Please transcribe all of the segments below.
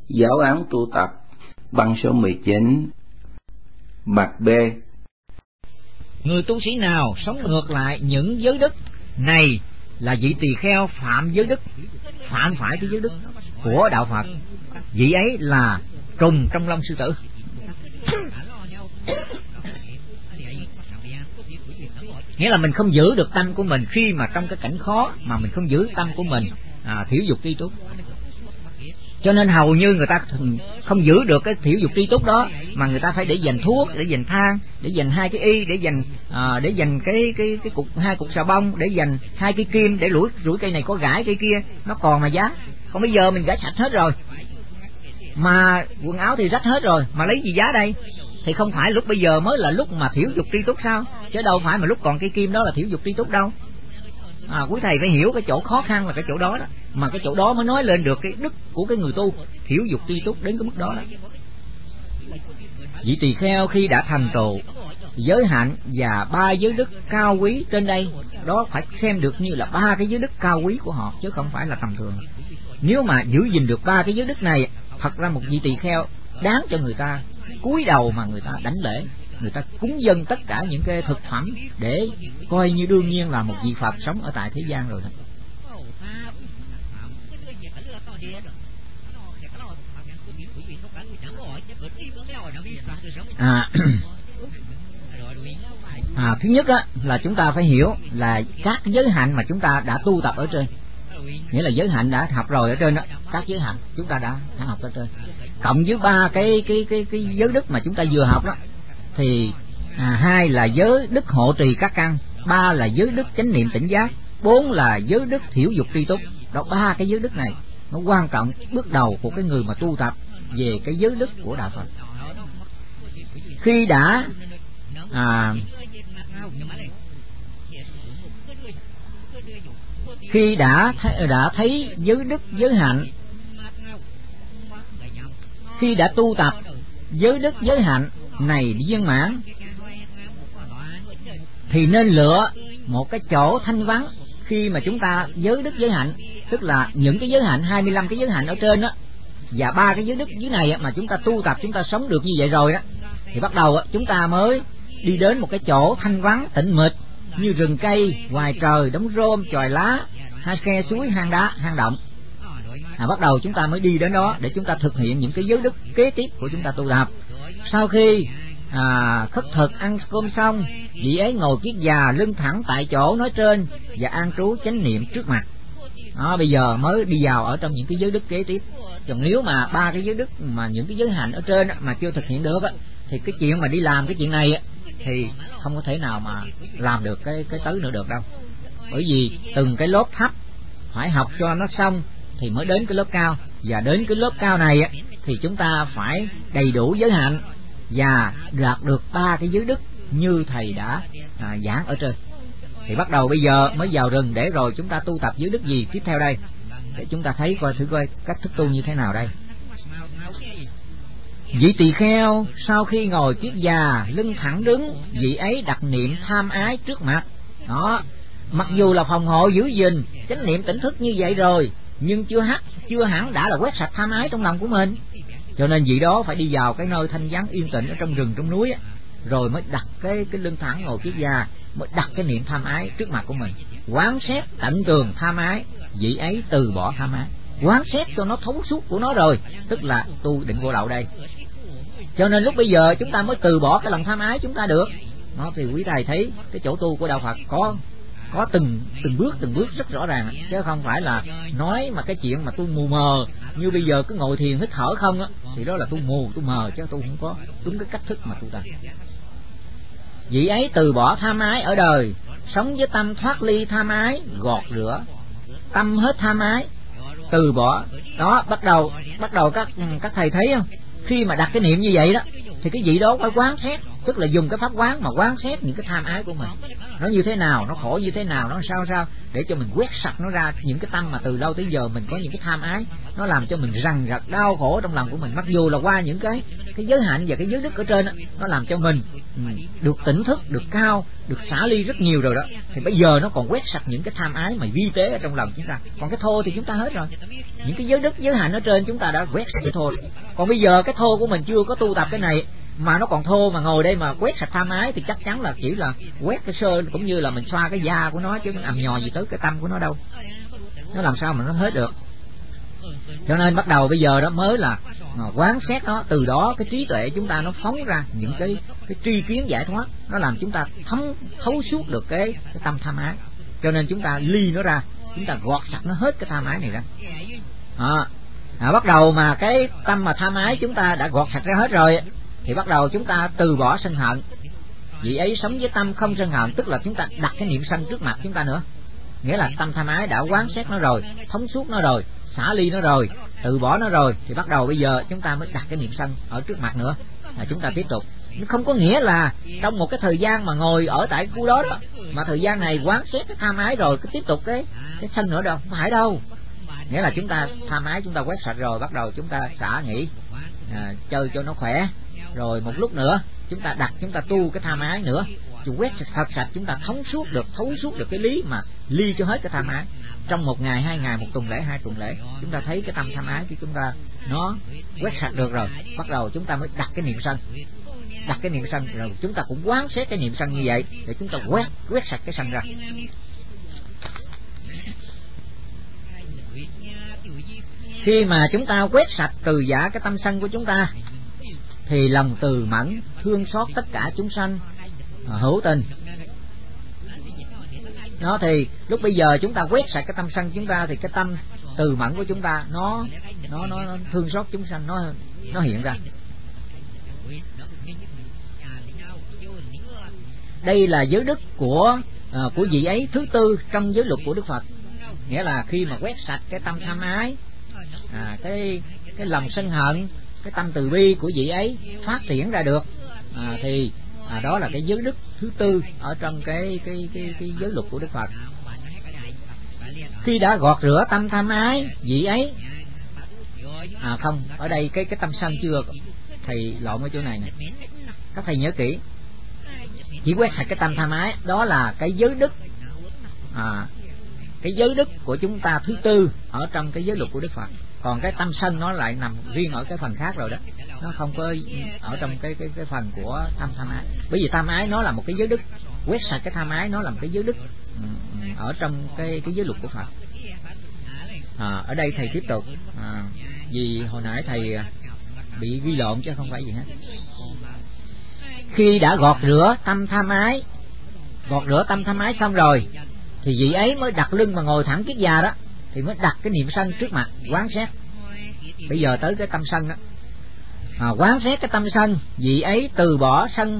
Giáo án tu tập băng số 19. Mặt B. Người tu sĩ nào sống ngược lại những giới đức này là vị tỳ kheo phạm giới đức, phạm phải cái giới đức của đạo Phật, vị ấy là trùng trong lông sư tử. Nghĩa là mình không giữ được tâm của mình khi mà trong cái cảnh khó, mà mình không giữ tâm của mình thiểu dục tri túc. Cho nên hầu như người ta không giữ được cái thiểu dục tri túc đó, mà người ta phải để dành thuốc, để dành than, để dành 2 cái y, để dành cái cục 2 cục xà bông, để dành 2 cái kim, để rủi cây này có gãi cây kia nó còn mà giá. Còn bây giờ mình gãi sạch hết rồi, mà quần áo thì rách hết rồi, mà lấy gì giá đây? Thì không phải lúc bây giờ mới là lúc mà thiểu dục tri túc sao? Chứ đâu phải mà lúc còn cây kim đó là thiểu dục tri túc đâu. Quý thầy phải hiểu cái chỗ khó khăn là cái chỗ đó đó, mà cái chỗ đó mới nói lên được cái đức của cái người tu thiểu dục tri túc đến cái mức đó đó. Vị tỳ kheo khi đã thành tựu giới hạnh và 3 giới đức cao quý trên đây, đó phải xem được như là 3 cái giới đức cao quý của họ, chứ không phải là tầm thường. Nếu mà giữ gìn được 3 cái giới đức này, thật ra một vị tỳ kheo đáng cho người ta cúi đầu mà người ta đảnh lễ, người ta cúng dâng tất cả những cái thực phẩm để coi như đương nhiên là một vị Phật sống ở tại thế gian rồi đó. Thứ nhất á, là chúng ta phải hiểu là các giới hạnh mà chúng ta đã tu tập ở trên, nghĩa là giới hạnh đã học rồi ở trên đó, các giới hạnh chúng ta đã học ở trên, cộng với 3 cái giới đức mà chúng ta vừa học đó, thì 2 là giới đức hộ trì các căn, 3 là giới đức chánh niệm tỉnh giác, 4 là giới đức thiểu dục tri túc. Đó, 3 cái giới đức này nó quan trọng bước đầu của cái người mà tu tập về cái giới đức của đạo Phật. Khi đã thấy giới đức giới hạnh, khi đã tu tập giới đức giới hạnh này viên mãn, thì nên lựa một cái chỗ thanh vắng. Khi mà chúng ta giới đức giới hạnh, tức là những cái giới hạnh 25 cái giới hạnh ở trên đó và 3 cái giới đức dưới này mà chúng ta tu tập, chúng ta sống được như vậy rồi đó, thì bắt đầu chúng ta mới đi đến một cái chỗ thanh vắng tĩnh mịch như rừng cây, ngoài trời, đống rôm, chòi lá, hai khe suối, hang đá, hang động. Bắt đầu chúng ta mới đi đến đó để chúng ta thực hiện những cái giới đức kế tiếp của chúng ta tu tập. Sau khi khất thực ăn cơm xong, vị ấy ngồi kiết già, lưng thẳng tại chỗ nói trên và an trú chánh niệm trước mặt. Bây giờ mới đi vào ở trong những cái giới đức kế tiếp. Còn nếu mà 3 cái giới đức mà những cái giới hạnh ở trên mà chưa thực hiện được thì cái chuyện mà đi làm cái chuyện này thì không có thể nào mà làm được cái tới nữa được đâu. Bởi vì từng cái lớp thấp phải học cho nó xong thì mới đến cái lớp cao, và đến cái lớp cao này thì chúng ta phải đầy đủ giới hạnh và đạt được 3 cái giới đức như thầy đã giảng ở trên. Thì bắt đầu bây giờ mới vào rừng để rồi chúng ta tu tập giới đức gì tiếp theo đây, để chúng ta thấy thử coi cách thức tu như thế nào đây. Vị tỳ kheo sau khi ngồi kiết già, lưng thẳng đứng, vị ấy đặt niệm tham ái trước mặt. Đó, mặc dù là phòng hộ giữ gìn chánh niệm tỉnh thức như vậy rồi, nhưng chưa hẳn đã là quét sạch tham ái trong lòng của mình. Cho nên vị đó phải đi vào cái nơi thanh vắng yên tĩnh ở trong rừng trong núi rồi mới đặt cái lưng thẳng ngồi kiết già, mới đặt cái niệm tham ái trước mặt của mình, quán xét tận tường tham ái, vị ấy từ bỏ tham ái, quán xét cho nó thấu suốt của nó rồi, tức là tu định vô lậu đây. Cho nên lúc bây giờ chúng ta mới từ bỏ cái lòng tham ái chúng ta được. Nó thì quý thầy thấy cái chỗ tu của đạo Phật có từng bước rất rõ ràng, chứ không phải là nói mà cái chuyện mà tu mù mờ như bây giờ cứ ngồi thiền hít thở không thì đó là tu mù tu mờ, chứ tu không có đúng cái cách thức mà tu tập. Vị ấy từ bỏ tham ái ở đời, sống với tâm thoát ly tham ái, gọt rửa tâm hết tham ái, từ bỏ. Đó, bắt đầu các thầy thấy không, khi mà đặt cái niệm như vậy đó thì cái vị đó phải quán xét tức là dùng cái pháp quán mà quán xét những cái tham ái của mình, nó như thế nào, nó khổ như thế nào, nó sao để cho mình quét sạch nó ra. Những cái tâm mà từ lâu tới giờ mình có những cái tham ái, nó làm cho mình rằn rặt đau khổ trong lòng của mình, mặc dù là qua những cái giới hạnh và cái giới đức ở trên đó, nó làm cho mình được tỉnh thức, được cao, được xả ly rất nhiều rồi đó. Thì bây giờ nó còn quét sạch những cái tham ái mà vi tế ở trong lòng chúng ta. Còn cái thô thì chúng ta hết rồi, những cái giới đức giới hạnh ở trên chúng ta đã quét sạch cái thô. Còn bây giờ cái thô của mình chưa có tu tập cái này mà nó còn thô, mà ngồi đây mà quét sạch tham ái thì chắc chắn là chỉ là quét cái sơ, cũng như là mình xoa cái da của nó chứ nó ầm nhò gì tới cái tâm của nó đâu. Nó làm sao mà nó hết được. Cho nên bắt đầu bây giờ đó mới là quán xét nó, từ đó cái trí tuệ chúng ta nó phóng ra những cái tri kiến giải thoát, nó làm chúng ta thấu suốt được cái tâm tham ái. Cho nên chúng ta ly nó ra, chúng ta gọt sạch nó hết cái tham ái này ra. Bắt đầu mà cái tâm mà tham ái chúng ta đã gọt sạch ra hết rồi thì bắt đầu chúng ta từ bỏ sân hận. Vì ấy sống với tâm không sân hận, tức là chúng ta đặt cái niệm sân trước mặt chúng ta nữa. Nghĩa là tâm tham ái đã quán xét nó rồi, thống suốt nó rồi, xả ly nó rồi, từ bỏ nó rồi, thì bắt đầu bây giờ chúng ta mới đặt cái niệm sân ở trước mặt nữa, là chúng ta tiếp tục. Nhưng không có nghĩa là trong một cái thời gian mà ngồi ở tại khu đó mà thời gian này quán xét cái tham ái rồi cứ tiếp tục cái sân nữa đâu, không phải đâu. Nghĩa là chúng ta tham ái chúng ta quét sạch rồi, bắt đầu chúng ta xả nghỉ, chơi cho nó khỏe, rồi một lúc nữa chúng ta chúng ta tu cái tham ái nữa, chúng quét sạch, chúng ta thấu suốt được cái lý mà ly cho hết cái tham ái. Trong một ngày, 2 ngày, 1 tuần lễ, 2 tuần lễ, chúng ta thấy cái tâm tham ái của chúng ta nó quét sạch được rồi, bắt đầu chúng ta mới đặt cái niệm sân. Đặt cái niệm sân rồi chúng ta cũng quán xét cái niệm sân như vậy để chúng ta quét sạch cái sân ra. Khi mà chúng ta quét sạch từ giả cái tâm sân của chúng ta thì lòng từ mẫn thương xót tất cả chúng sanh hữu tình. Nó thì lúc bây giờ chúng ta quét sạch cái tâm sân chúng ta thì cái tâm từ mẫn của chúng ta nó thương xót chúng sanh, nó hiện ra. Đây là giới đức của vị ấy thứ tư trong giới luật của Đức Phật. Nghĩa là khi mà quét sạch cái tâm tham ái, cái lòng sân hận, cái tâm từ bi của vị ấy phát triển ra được, thì đó là cái giới đức thứ tư ở trong cái giới luật của Đức Phật. Khi đã gọt rửa tâm tham ái vị ấy, không, ở đây cái tâm sân chưa, thầy lộn ở chỗ này nè, các thầy nhớ kỹ. Chỉ quét sạch cái tâm tham ái, đó là cái giới đức, cái giới đức của chúng ta thứ tư ở trong cái giới luật của Đức Phật. Còn cái tâm sân nó lại nằm riêng ở cái phần khác rồi đó, nó không có ở trong cái phần của tâm tham ái. Bởi vì tham ái nó là một cái giới đức, quét sạch cái tham ái nó là một cái giới đức ở trong cái giới luật của Phật. Ở đây thầy tiếp tục, vì hồi nãy thầy bị ghi lộn chứ không phải gì hết. Khi đã gọt rửa tâm tham ái xong rồi thì vị ấy mới đặt lưng mà ngồi thẳng kiết già đó, thì mới đặt cái niệm sân trước mặt quán xét. Bây giờ tới cái tâm sân đó, quán xét cái tâm sân. Vị ấy từ bỏ sân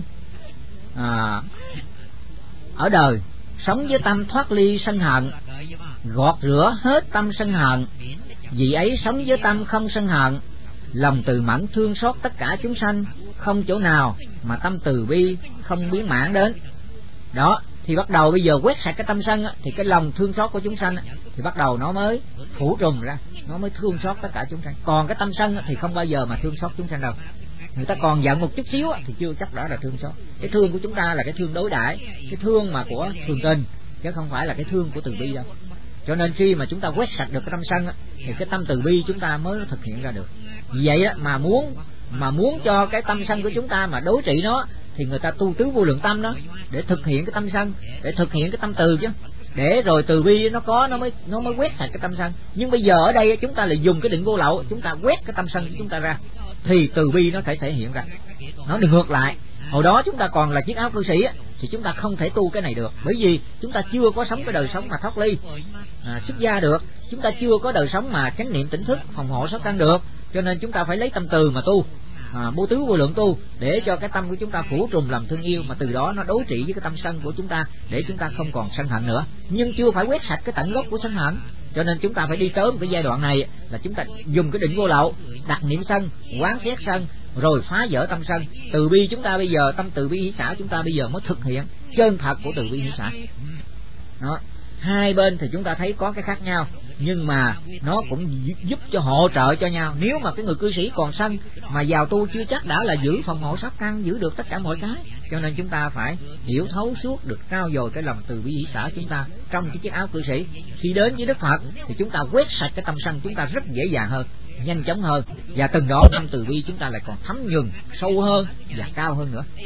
ở đời, sống với tâm thoát ly sân hận, gọt rửa hết tâm sân hận. Vị ấy sống với tâm không sân hận, lòng từ mẫn thương xót tất cả chúng sanh, không chỗ nào mà tâm từ bi không biến mãn đến. Đó, thì bắt đầu bây giờ quét sạch cái tâm sân thì cái lòng thương xót của chúng sanh thì bắt đầu nó mới phủ trùm ra, nó mới thương xót tất cả chúng sanh. Còn cái tâm sân thì không bao giờ mà thương xót chúng sanh đâu. Người ta còn giận một chút xíu thì chưa chắc đã là thương xót. Cái thương của chúng ta là cái thương đối đãi, cái thương mà của thường tình, chứ không phải là cái thương của từ bi đâu. Cho nên khi mà chúng ta quét sạch được cái tâm sân thì cái tâm từ bi chúng ta mới thực hiện ra được. Vì vậy mà muốn cho cái tâm sân của chúng ta mà đối trị nó thì người ta tu tứ vô lượng tâm đó, để thực hiện cái tâm sân, để thực hiện cái tâm từ chứ, để rồi từ bi nó mới quét sạch cái tâm sân. Nhưng bây giờ ở đây chúng ta lại dùng cái định vô lậu, chúng ta quét cái tâm sân của chúng ta ra thì từ bi nó thể hiện ra. Nó được ngược lại. Hồi đó chúng ta còn là chiếc áo cư sĩ thì chúng ta không thể tu cái này được, bởi vì chúng ta chưa có sống cái đời sống mà thoát ly xuất gia được, chúng ta chưa có đời sống mà chánh niệm tỉnh thức phòng hộ sáu căn được. Cho nên chúng ta phải lấy tâm từ mà tu, bố tứ vô lượng tu, để cho cái tâm của chúng ta phủ trùm lòng thương yêu, mà từ đó nó đối trị với cái tâm sân của chúng ta, để chúng ta không còn sân hận nữa. Nhưng chưa phải quét sạch cái tận gốc của sân hận, cho nên chúng ta phải đi tới một cái giai đoạn này là chúng ta dùng cái định vô lậu, đặt niệm sân, quán xét sân, rồi phá vỡ tâm sân. Từ bi chúng ta bây giờ, tâm từ bi hỷ xả chúng ta bây giờ mới thực hiện chân thật của từ bi hỷ xả. Đó, hai bên thì chúng ta thấy có cái khác nhau, nhưng mà nó cũng giúp cho hỗ trợ cho nhau. Nếu mà cái người cư sĩ còn sân mà vào tu chưa chắc đã là giữ phòng hộ sát căn, giữ được tất cả mọi cái. Cho nên chúng ta phải hiểu thấu suốt được, trao dồi cái lòng từ bi hỷ xả chúng ta trong cái chiếc áo cư sĩ. Khi đến với Đức Phật thì chúng ta quét sạch cái tâm sân, chúng ta rất dễ dàng hơn, nhanh chóng hơn, và từng đó tâm từ bi chúng ta lại còn thấm nhuần sâu hơn và cao hơn nữa.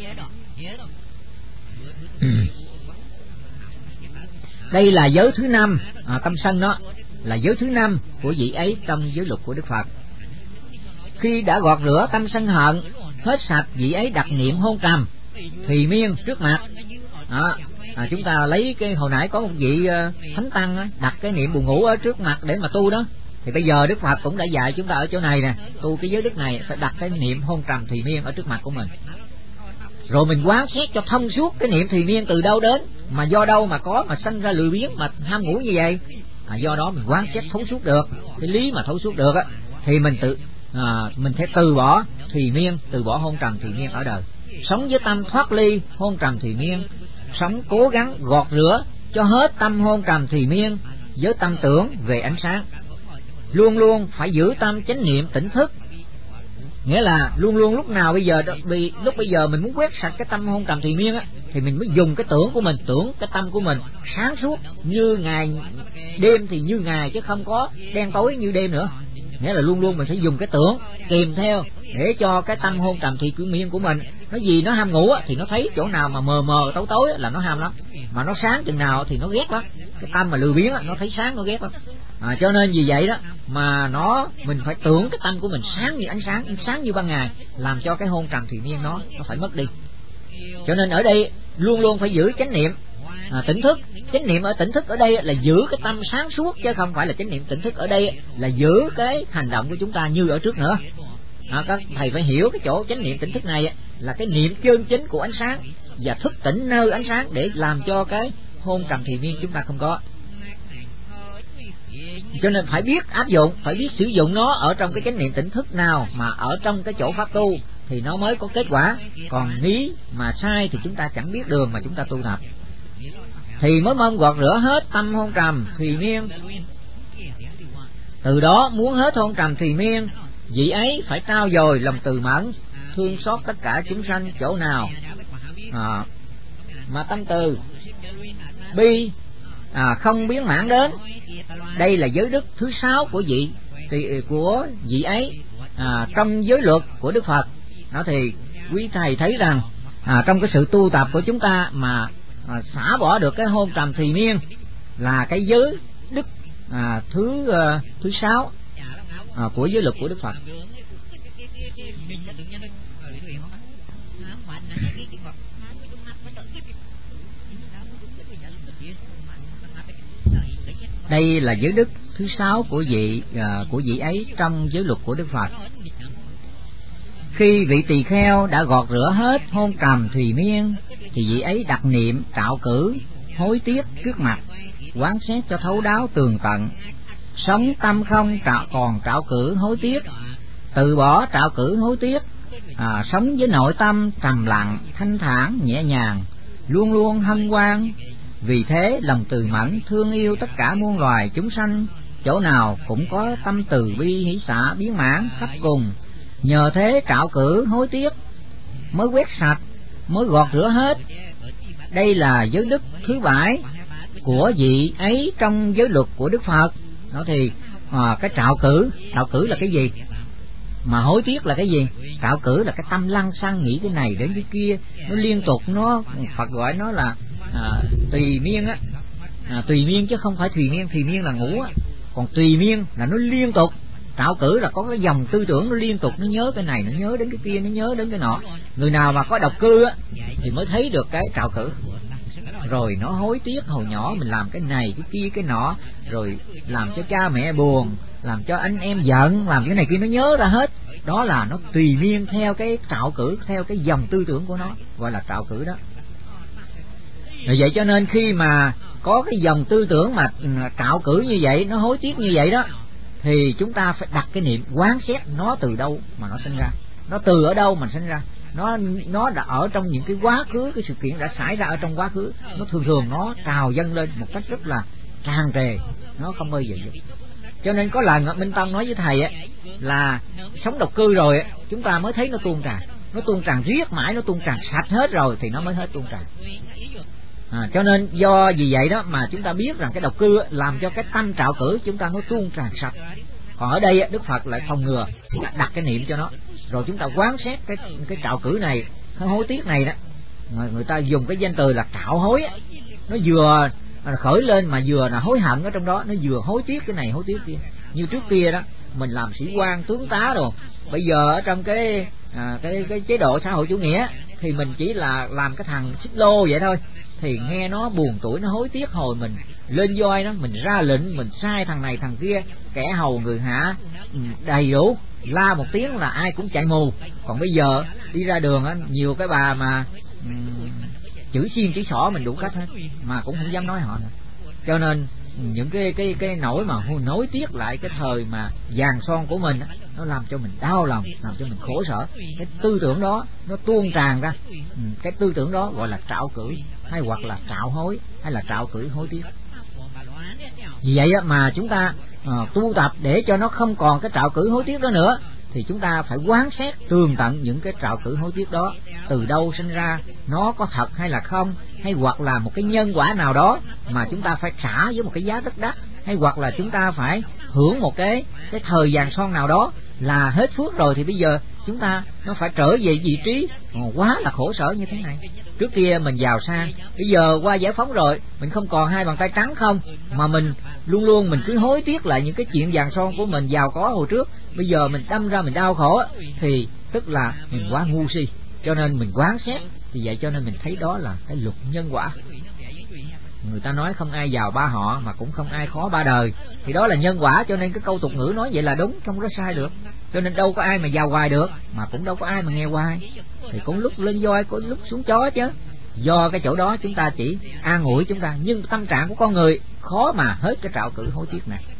Đây là giới thứ 5, tâm sân đó là giới thứ 5 của vị ấy trong giới luật của Đức Phật. Khi đã gọt rửa tâm sân hận hết sạch, vị ấy đặt niệm hôn trầm thùy miên trước mặt. Chúng ta lấy cái hồi nãy có một vị thánh tăng đặt cái niệm buồn ngủ ở trước mặt để mà tu đó, thì bây giờ Đức Phật cũng đã dạy chúng ta ở chỗ này nè, tu cái giới đức này phải đặt cái niệm hôn trầm thùy miên ở trước mặt của mình. Rồi mình quán xét cho thông suốt cái niệm thùy miên từ đâu đến, mà do đâu mà có mà sanh ra lười biếng mà ham ngủ như vậy. Do đó mình quán xét thấu suốt được cái lý mà thấu suốt được á, thì mình mình sẽ từ bỏ thùy miên, từ bỏ hôn trầm thùy miên ở đời, sống với tâm thoát ly hôn trầm thùy miên, sống cố gắng gọt rửa cho hết tâm hôn trầm thùy miên với tâm tưởng về ánh sáng. Luôn luôn phải giữ tâm chánh niệm tỉnh thức, nghĩa là luôn luôn lúc nào bây giờ lúc bây giờ mình muốn quét sạch cái tâm hôn trầm thùy miên á, thì mình mới dùng cái tưởng của mình, tưởng cái tâm của mình sáng suốt như ngày, đêm thì như ngày chứ không có đen tối như đêm nữa. Nghĩa là luôn luôn mình phải dùng cái tưởng kèm theo để cho cái tâm hôn trầm thùy miên của mình, nó gì nó ham ngủ á, thì nó thấy chỗ nào mà mờ mờ tối tối á, là nó ham lắm, mà nó sáng chừng nào thì nó ghét lắm. Cái tâm mà lười biếng á, nó thấy sáng nó ghét lắm. Cho nên vì vậy đó mà mình phải tưởng cái tâm của mình sáng như ánh sáng như ban ngày, làm cho cái hôn trầm thùy miên nó phải mất đi. Cho nên ở đây luôn luôn phải giữ chánh niệm tỉnh thức. Chánh niệm ở tỉnh thức ở đây là giữ cái tâm sáng suốt, chứ không phải là chánh niệm tỉnh thức ở đây là giữ cái hành động của chúng ta như ở trước nữa. Các thầy phải hiểu cái chỗ chánh niệm tỉnh thức này là cái niệm chân chính của ánh sáng và thức tỉnh nơi ánh sáng, để làm cho cái hôn trầm thùy miên chúng ta không có. Cho nên phải biết áp dụng, phải biết sử dụng nó ở trong cái chánh niệm tỉnh thức nào mà ở trong cái chỗ pháp tu thì nó mới có kết quả. Còn nếu mà sai thì chúng ta chẳng biết đường mà chúng ta tu tập. Thì mới mong gọt rửa hết tâm hôn trầm thùy miên. Từ đó muốn hết hôn trầm thùy miên, vị ấy phải trao dồi lòng từ mẫn, thương xót tất cả chúng sanh chỗ nào mà tâm từ bi không biến mãn đến. Đây là giới đức thứ 6 của vị ấy trong giới luật của Đức Phật. Đó thì quý thầy thấy rằng trong cái sự tu tập của chúng ta mà xả bỏ được cái hôn trầm thùy miên là cái giới đức thứ 6 của giới luật của Đức Phật. Đây là giới đức thứ 6 của vị ấy trong giới luật của Đức Phật. Khi vị tỳ kheo đã gọt rửa hết hôn trầm thùy miên thì vị ấy đặt niệm trạo cử hối tiếc trước mặt, quán xét cho thấu đáo tường tận, sống tâm không còn trạo cử hối tiếc, từ bỏ trạo cử hối tiếc, sống với nội tâm trầm lặng thanh thản nhẹ nhàng, luôn luôn hân hoan. Vì thế lòng từ mẫn thương yêu tất cả muôn loài chúng sanh, chỗ nào cũng có tâm từ bi hỷ xả biến mãn khắp cùng. Nhờ thế trạo cử hối tiếc mới quét sạch, mới gọt rửa hết. Đây là giới đức thứ 7 của vị ấy trong giới luật của Đức Phật. Đó thì cái trạo cử là cái gì, mà hối tiếc là cái gì? Trạo cử là cái tâm lăng xăng nghĩ cái này đến cái kia, nó liên tục, nó Phật gọi nó là tùy miên á. Tùy miên chứ không phải thùy miên là ngủ á, còn tùy miên là nó liên tục. Trạo cử là có cái dòng tư tưởng nó liên tục, nó nhớ cái này, nó nhớ đến cái kia, nó nhớ đến cái nọ. Người nào mà có độc cư á thì mới thấy được cái trạo cử. Rồi nó hối tiếc hồi nhỏ mình làm cái này cái kia cái nọ, rồi làm cho cha mẹ buồn, làm cho anh em giận, làm cái này kia, nó nhớ ra hết. Đó là nó tùy miên theo cái trạo cử, theo cái dòng tư tưởng của nó, gọi là trạo cử đó. Rồi vậy cho nên khi mà có cái dòng tư tưởng mà trạo cử như vậy, nó hối tiếc như vậy đó, thì chúng ta phải đặt cái niệm quán xét nó từ đâu mà nó sinh ra. nó từ ở đâu mà sinh ra? Nó đã ở trong những cái quá khứ, cái sự kiện đã xảy ra ở trong quá khứ, nó thường nó trào dâng lên một cách rất là tràn trề, nó không bao giờ dừng. Cho nên có lần Minh Tông nói với thầy á, là sống độc cư rồi chúng ta mới thấy nó tuôn tràn riết mãi, nó tuôn tràn sạch hết rồi thì nó mới hết tuôn tràn. Cho nên do vì vậy đó mà chúng ta biết rằng cái độc cư làm cho cái tâm trạo cử chúng ta nó tuôn tràn sạch. Còn ở đây Đức Phật lại phòng ngừa, đặt cái niệm cho nó, rồi chúng ta quán xét cái trạo cử này, cái hối tiếc này đó. Người ta dùng cái danh từ là trạo hối, nó vừa khởi lên mà vừa là hối hận ở trong đó, nó vừa hối tiếc cái này hối tiếc kia. Như trước kia đó mình làm sĩ quan tướng tá rồi, bây giờ ở trong cái chế độ xã hội chủ nghĩa thì mình chỉ là làm cái thằng xích lô vậy thôi, thì nghe nó buồn tuổi, nó hối tiếc hồi mình lên voi đó, mình ra lệnh, mình sai thằng này thằng kia, kẻ hầu người hạ đầy đủ, la một tiếng là ai cũng chạy mù. Còn bây giờ đi ra đường á, nhiều cái bà mà chữ xiên chữ xỏ mình đủ cách hết mà cũng không dám nói họ nữa. Cho nên những cái nỗi mà nối tiếc lại cái thời mà vàng son của mình, nó làm cho mình đau lòng, làm cho mình khổ sở. Cái tư tưởng đó nó tuôn tràn ra, cái tư tưởng đó gọi là trạo cử, hay hoặc là trạo hối, hay là trạo cử hối tiếc. Vì vậy mà chúng ta tu tập để cho nó không còn cái trạo cử hối tiếc đó nữa, thì chúng ta phải quán xét tường tận những cái trạo cử hối tiếc đó từ đâu sinh ra, nó có thật hay là không, hay hoặc là một cái nhân quả nào đó mà chúng ta phải trả với một cái giá rất đắt, hay hoặc là chúng ta phải hưởng một cái thời vàng son nào đó là hết phước rồi, thì bây giờ chúng ta nó phải trở về vị trí quá là khổ sở như thế này. Trước kia mình giàu sang, bây giờ qua giải phóng rồi mình không còn hai bàn tay trắng không, mà mình luôn luôn mình cứ hối tiếc lại những cái chuyện vàng son của mình giàu có hồi trước. Bây giờ mình đâm ra mình đau khổ thì tức là mình quá ngu si. Cho nên mình quán xét, thì vậy cho nên mình thấy đó là cái luật nhân quả. Người ta nói không ai giàu ba họ mà cũng không ai khó ba đời, thì đó là nhân quả. Cho nên cái câu tục ngữ nói vậy là đúng, không có sai được. Cho nên đâu có ai mà giàu hoài được, mà cũng đâu có ai mà nghèo hoài. Thì cũng lúc lên voi, có lúc xuống chó chứ. Do cái chỗ đó chúng ta chỉ an ủi chúng ta, nhưng tâm trạng của con người khó mà hết cái trạo cử hối tiếc này.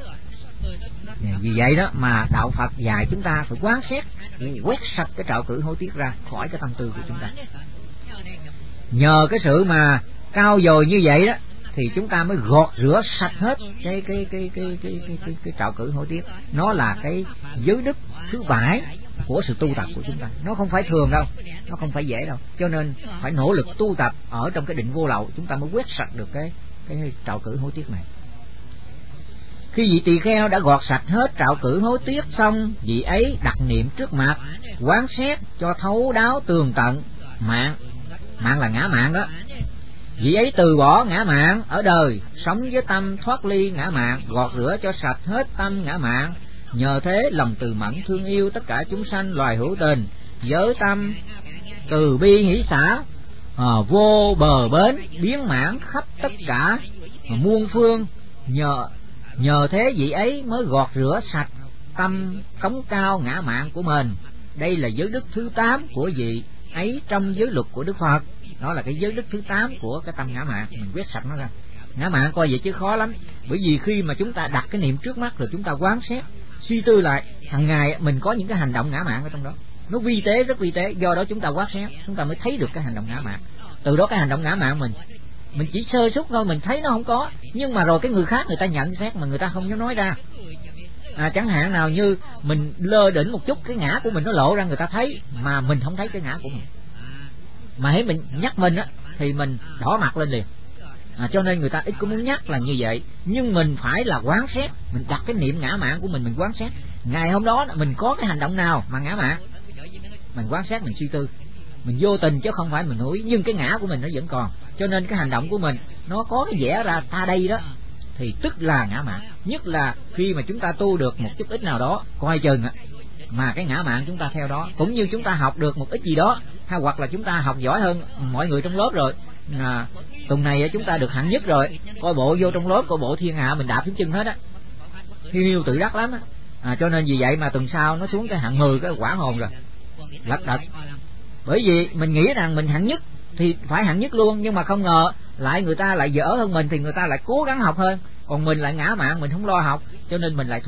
Vì vậy đó mà đạo Phật dạy chúng ta phải quán xét, quét sạch cái trạo cử hối tiếc ra khỏi cái tâm tư của chúng ta. Nhờ cái sự mà cao dồi như vậy đó thì chúng ta mới gọt rửa sạch hết cái trạo cử hối tiếc. Nó là cái giới đức thứ bảy của sự tu tập của chúng ta. Nó không phải thường đâu, nó không phải dễ đâu. Cho nên phải nỗ lực tu tập ở trong cái định vô lậu, chúng ta mới quét sạch được cái trạo cử hối tiếc này. Khi vị tỳ kheo đã gọt sạch hết trạo cử hối tiếc xong, vị ấy đặt niệm trước mặt, quán xét cho thấu đáo tường tận mạng là ngã mạn đó. Vị ấy từ bỏ ngã mạn ở đời, sống với tâm thoát ly ngã mạn, gọt rửa cho sạch hết tâm ngã mạn. Nhờ thế lòng từ mẫn thương yêu tất cả chúng sanh loài hữu tình, với tâm từ bi hỷ xả vô bờ bến, biến mãn khắp tất cả muôn phương. Nhờ thế vị ấy mới gọt rửa sạch tâm cống cao ngã mạn của mình. Đây là giới đức thứ 8 của vị ấy trong giới luật của Đức Phật. Đó là cái giới đức thứ 8 của cái tâm ngã mạn. Mình quét sạch nó ra. Ngã mạn coi vậy chứ khó lắm. Bởi vì khi mà chúng ta đặt cái niệm trước mắt rồi chúng ta quán xét, suy tư lại, hàng ngày mình có những cái hành động ngã mạn ở trong đó. Nó vi tế, rất vi tế. Do đó chúng ta quán xét, chúng ta mới thấy được cái hành động ngã mạn. Từ đó cái hành động ngã mạn mình chỉ sơ suất thôi, mình thấy nó không có, nhưng mà rồi cái người khác người ta nhận xét mà người ta không dám nói ra. Chẳng hạn nào như mình lơ đỉnh một chút, cái ngã của mình nó lộ ra, người ta thấy mà mình không thấy cái ngã của mình. Mà hễ mình nhắc mình á thì mình đỏ mặt lên liền. Cho nên người ta ít có muốn nhắc là như vậy. Nhưng mình phải là quán xét, mình đặt cái niệm ngã mạn của mình quán xét. Ngày hôm đó mình có cái hành động nào mà ngã mạn, mình quán xét, mình suy tư. Mình vô tình chứ không phải mình hữu ý, nhưng cái ngã của mình nó vẫn còn. Cho nên cái hành động của mình nó có cái vẽ ra ta đây đó, thì tức là ngã mạn. Nhất là khi mà chúng ta tu được một chút ít nào đó, coi chừng mà cái ngã mạn chúng ta theo đó. Cũng như chúng ta học được một ít gì đó, hay hoặc là chúng ta học giỏi hơn mọi người trong lớp rồi, tuần này chúng ta được hạng nhất rồi, coi bộ vô trong lớp, coi bộ thiên hạ mình đạp xuống chân hết á, hiu tự đắc lắm á. Cho nên vì vậy mà tuần sau nó xuống cái hạng 10 cái quả hồn rồi, lật đật. Bởi vì mình nghĩ rằng mình hạng nhất thì phải hạng nhất luôn, nhưng mà không ngờ lại người ta lại dở hơn mình thì người ta lại cố gắng học hơn, còn mình lại ngã mạn, mình không lo học, cho nên mình lại thua.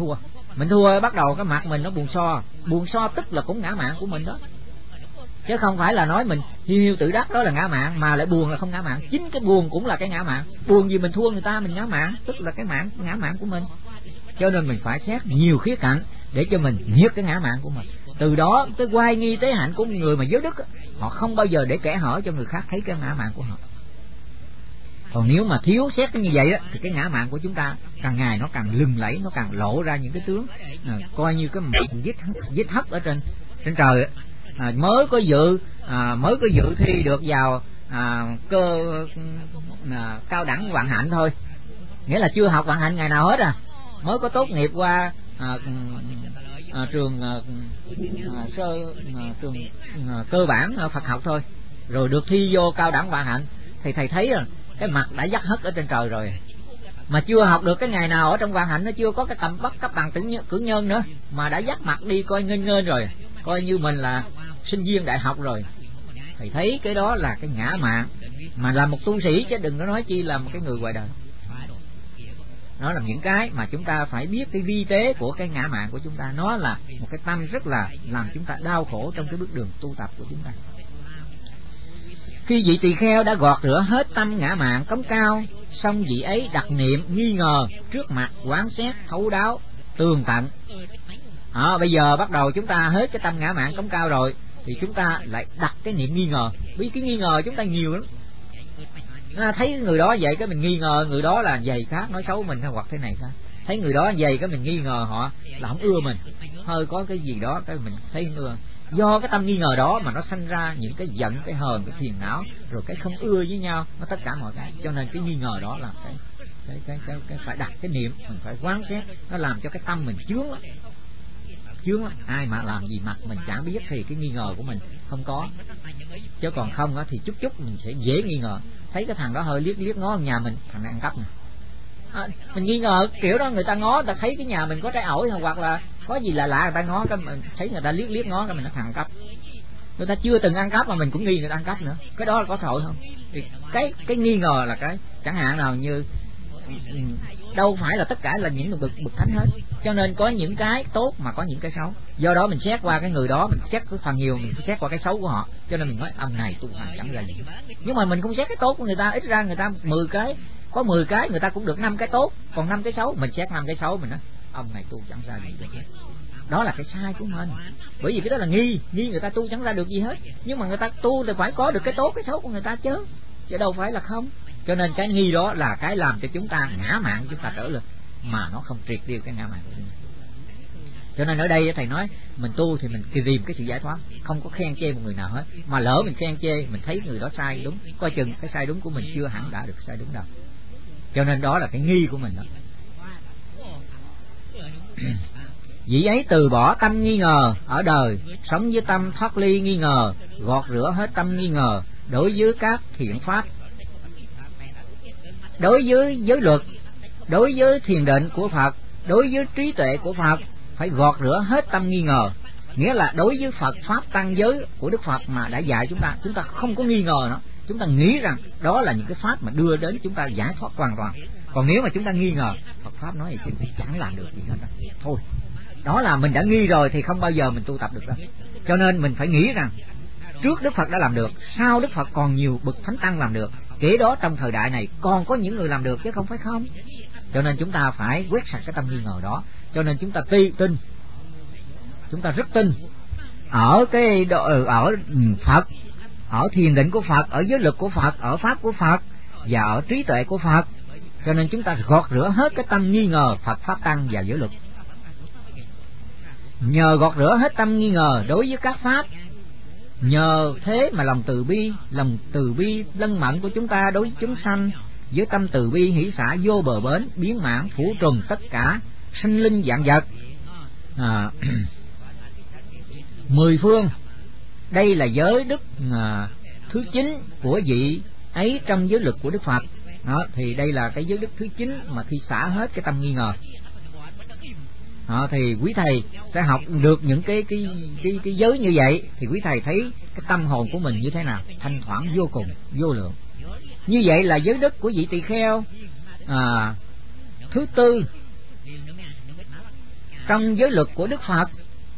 Mình thua bắt đầu cái mặt mình nó buồn so tức là cũng ngã mạn của mình đó, chứ không phải là nói mình hiu tự đắc đó là ngã mạn, mà lại buồn là không ngã mạn. Chính cái buồn cũng là cái ngã mạn. Buồn vì mình thua người ta mình ngã mạn, tức là cái ngã mạn của mình. Cho nên mình phải xét nhiều khía cạnh để cho mình biết cái ngã mạn của mình. Từ đó cái oai nghi tế hạnh của người mà giới đức, họ không bao giờ để kẻ hở cho người khác thấy cái ngã mạn của họ. Còn nếu mà thiếu xét cái như vậy đó, thì cái ngã mạn của chúng ta càng ngày nó càng lừng lẫy, nó càng lộ ra những cái tướng coi như cái giết hấp ở trên trời. Mới có dự thi được vào cao đẳng vạn hạnh thôi, nghĩa là chưa học vạn hạnh ngày nào hết mới có tốt nghiệp qua trường cơ bản Phật học thôi, rồi được thi vô cao đẳng vạn hạnh, thì thầy thấy cái mặt đã dắt hất ở trên trời rồi, mà chưa học được cái ngày nào ở trong vạn hạnh, nó chưa có cái tầm bắt cấp bằng cử nhân nữa mà đã dắt mặt đi coi nghênh rồi, coi như mình là sinh viên đại học rồi. Thầy thấy cái đó là cái ngã mạn, mà là một tu sĩ chứ đừng có nói chi là một cái người ngoài đời. Nó là những cái mà chúng ta phải biết cái vi tế của cái ngã mạn của chúng ta. Nó là một cái tâm rất là làm chúng ta đau khổ trong cái bước đường tu tập của chúng ta. Khi vị tỳ kheo đã gọt rửa hết tâm ngã mạn cống cao, xong vị ấy đặt niệm nghi ngờ trước mặt quán xét thấu đáo tường tận. Bây giờ bắt đầu chúng ta hết cái tâm ngã mạn cống cao rồi, thì chúng ta lại đặt cái niệm nghi ngờ. Vì cái nghi ngờ chúng ta nhiều lắm. Thấy người đó vậy cái mình nghi ngờ người đó là vậy khác, nói xấu mình hay hoặc thế này khác. Thấy người đó vậy cái mình nghi ngờ họ là không ưa mình, hơi có cái gì đó cái mình thấy không ưa. Do cái tâm nghi ngờ đó mà nó sanh ra những cái giận, cái hờn, cái phiền não, rồi cái không ưa với nhau, nó tất cả mọi cái. Cho nên cái nghi ngờ đó là cái phải đặt cái niệm, mình phải quán xét, nó làm cho cái tâm mình chướng lắm. Ai mà làm gì mặt mình chẳng biết thì cái nghi ngờ của mình không có, chứ còn không thì chút mình sẽ dễ nghi ngờ. Thấy cái thằng đó hơi liếc ngó nhà mình, thằng này ăn cắp nè, mình nghi ngờ kiểu đó. Người ta ngó, ta thấy cái nhà mình có trái ổi hoặc là có gì là lạ, người ta ngó cái mình thấy người ta liếc ngó cái mình nó thằng cắp. Người ta chưa từng ăn cắp mà mình cũng nghi người ta ăn cắp nữa, cái đó là có tội không? Thì cái nghi ngờ là cái chẳng hạn nào như đâu phải là tất cả là những bậc thánh hết, cho nên có những cái tốt mà có những cái xấu. Do đó mình xét qua cái người đó, mình xét cái phần nhiều, mình xét qua cái xấu của họ, cho nên mình nói ông này tu hành chẳng ra gì. Nhưng mà mình không xét cái tốt của người ta, ít ra người ta 10 cái, có 10 cái người ta cũng được 5 cái tốt, còn 5 cái xấu mình xét 5 cái xấu, mình nói ông này tu chẳng ra gì được hết. Đó là cái sai của mình, bởi vì cái đó là nghi người ta tu chẳng ra được gì hết. Nhưng mà người ta tu thì phải có được cái tốt cái xấu của người ta chứ đâu phải là không. Cho nên cái nghi đó là cái làm cho chúng ta ngã mạn, chúng ta trở lên mà nó không triệt tiêu cái ngã mạn của chúng ta. Cho nên ở đây thầy nói mình tu thì mình tìm cái sự giải thoát, không có khen chê một người nào hết. Mà lỡ mình khen chê, mình thấy người đó sai đúng, coi chừng cái sai đúng của mình chưa hẳn đã được sai đúng đâu. Cho nên đó là cái nghi của mình đó. Vị ấy từ bỏ tâm nghi ngờ ở đời, sống với tâm thoát ly nghi ngờ, gọt rửa hết tâm nghi ngờ đối với các thiện pháp, đối với giới luật, đối với thiền định của Phật, đối với trí tuệ của Phật, phải gọt rửa hết tâm nghi ngờ. Nghĩa là đối với Phật pháp tăng giới của Đức Phật mà đã dạy chúng ta không có nghi ngờ nữa. Chúng ta nghĩ rằng đó là những cái pháp mà đưa đến chúng ta giải thoát hoàn toàn. Còn nếu mà chúng ta nghi ngờ Phật pháp nói thì chẳng làm được gì hết đâu. Thôi, đó là mình đã nghi rồi thì không bao giờ mình tu tập được đâu. Cho nên mình phải nghĩ rằng trước Đức Phật đã làm được, sau Đức Phật còn nhiều bậc thánh tăng làm được, kể đó trong thời đại này còn có những người làm được chứ không phải không. Cho nên chúng ta phải quét sạch cái tâm nghi ngờ đó. Cho nên chúng ta tin, chúng ta rất tin ở ở Phật, ở thiền định của Phật, ở giới luật của Phật, ở pháp của Phật và ở trí tuệ của Phật. Cho nên chúng ta gọt rửa hết cái tâm nghi ngờ Phật pháp tăng và giới luật. Nhờ gọt rửa hết tâm nghi ngờ đối với các pháp, nhờ thế mà lòng từ bi lân mẫn của chúng ta đối với chúng sanh với tâm từ bi hỷ xả vô bờ bến, biến mãn phủ trùm tất cả sinh linh vạn vật. 10 phương, đây là giới đức thứ 9 của vị ấy trong giới luật của Đức Phật. Đó, thì đây là cái giới đức thứ 9 mà khi xả hết cái tâm nghi ngờ. Thì quý thầy sẽ học được những cái giới như vậy, thì quý thầy thấy cái tâm hồn của mình như thế nào, thanh thoảng vô cùng, vô lượng. Như vậy là giới đức của vị tỳ kheo thứ 4. trong giới luật của Đức Phật.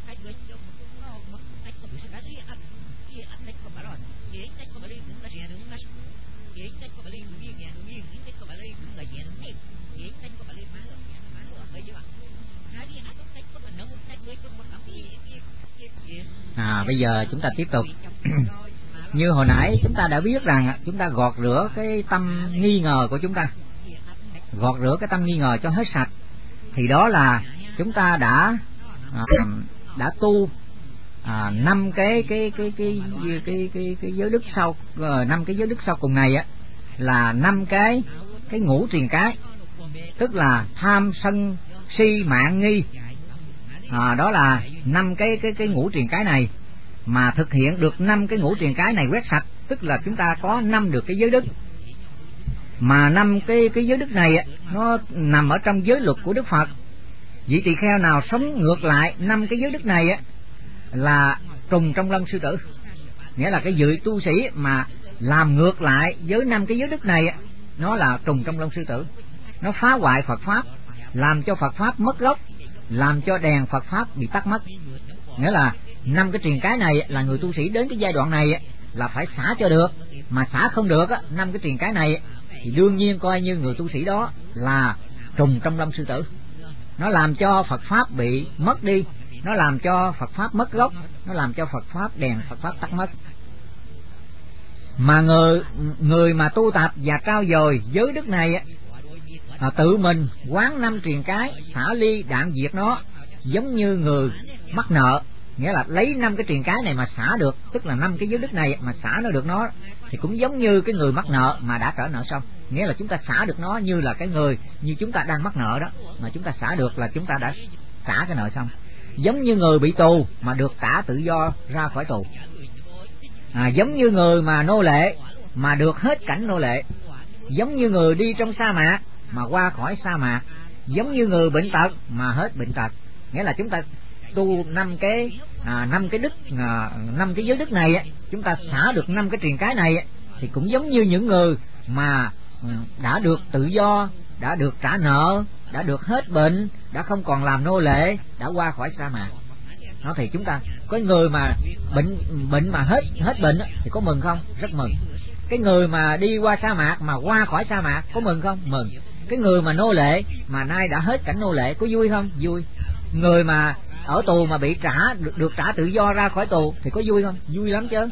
Bây giờ chúng ta tiếp tục. Như hồi nãy chúng ta đã biết rằng chúng ta gọt rửa cái tâm nghi ngờ của chúng ta, gọt rửa cái tâm nghi ngờ cho hết sạch, thì đó là chúng ta đã tu 5 cái giới đức sau, 5 cái giới đức sau cùng này là 5 cái ngũ triền cái, tức là tham sân si mạng nghi. Đó là 5 cái ngũ triền cái này, mà thực hiện được 5 cái ngũ triền cái này quét sạch, tức là chúng ta có 5 được cái giới đức. Mà 5 cái giới đức này nó nằm ở trong giới luật của Đức Phật. Vị tỳ kheo nào sống ngược lại 5 cái giới đức này là trùng trong lông sư tử. Nghĩa là cái vị tu sĩ mà làm ngược lại với 5 cái giới đức này, nó là trùng trong lông sư tử. Nó phá hoại Phật Pháp, làm cho Phật Pháp mất gốc, làm cho đèn Phật Pháp bị tắt mất. Nghĩa là 5 cái triền cái này là người tu sĩ đến cái giai đoạn này là phải xả cho được. Mà xả không được 5 cái triền cái này thì đương nhiên coi như người tu sĩ đó là trùng trong lâm sư tử. Nó làm cho Phật Pháp bị mất đi, nó làm cho Phật Pháp mất gốc, nó làm cho Phật Pháp đèn Phật Pháp tắt mất. Mà người mà tu tập và trao dồi giới đức này tự mình quán 5 triền cái, xả ly đạn diệt nó, giống như người mắc nợ. Nghĩa là lấy 5 cái triền cái này mà xả được, tức là 5 cái giới đức này mà xả nó được nó, thì cũng giống như cái người mắc nợ mà đã trả nợ xong. Nghĩa là chúng ta xả được nó như là cái người như chúng ta đang mắc nợ đó, mà chúng ta xả được là chúng ta đã xả cái nợ xong. Giống như người bị tù mà được trả tự do ra khỏi tù, giống như người mà nô lệ mà được hết cảnh nô lệ, giống như người đi trong sa mạc mà qua khỏi sa mạc, giống như người bệnh tật mà hết bệnh tật. Nghĩa là chúng ta tu 5 cái đức, 5 cái giới đức này, chúng ta xả được 5 cái triền cái này thì cũng giống như những người mà đã được tự do, đã được trả nợ, đã được hết bệnh, đã không còn làm nô lệ, đã qua khỏi sa mạc. Nó thì chúng ta có người mà bệnh mà hết bệnh thì có mừng không? Rất mừng. Cái người mà đi qua sa mạc mà qua khỏi sa mạc có mừng không? Mừng. Cái người mà nô lệ mà nay đã hết cảnh nô lệ có vui không? Vui. Người mà ở tù mà bị được trả tự do ra khỏi tù thì có vui không? Vui lắm chứ.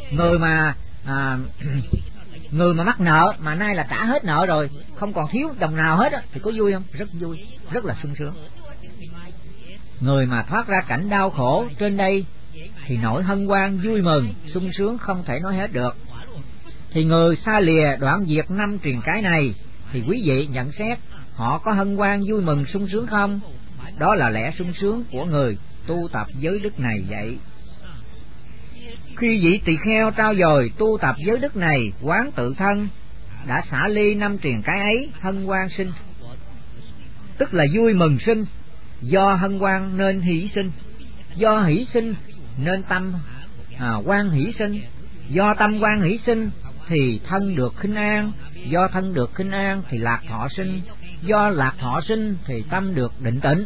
Người mà mắc nợ mà nay là trả hết nợ rồi, không còn thiếu đồng nào hết thì có vui không? Rất vui, rất là sung sướng. Người mà thoát ra cảnh đau khổ trên đây thì nỗi hân hoan vui mừng sung sướng không thể nói hết được. Thì người xa lìa đoạn diệt 5 triền cái này thì quý vị nhận xét họ có hân hoan vui mừng sung sướng không? Đó là lẽ sung sướng của người tu tập giới đức này vậy. Khi vị tỳ kheo trao dồi tu tập giới đức này, quán tự thân đã xả ly 5 triền cái ấy, hân hoan sinh, tức là vui mừng sinh. Do hân hoan nên hỷ sinh, do hỷ sinh nên tâm hoan hỷ sinh, do tâm hoan hỷ sinh thì thân được khinh an, do thân được khinh an thì lạc thọ sinh, do lạc thọ sinh thì tâm được định tĩnh.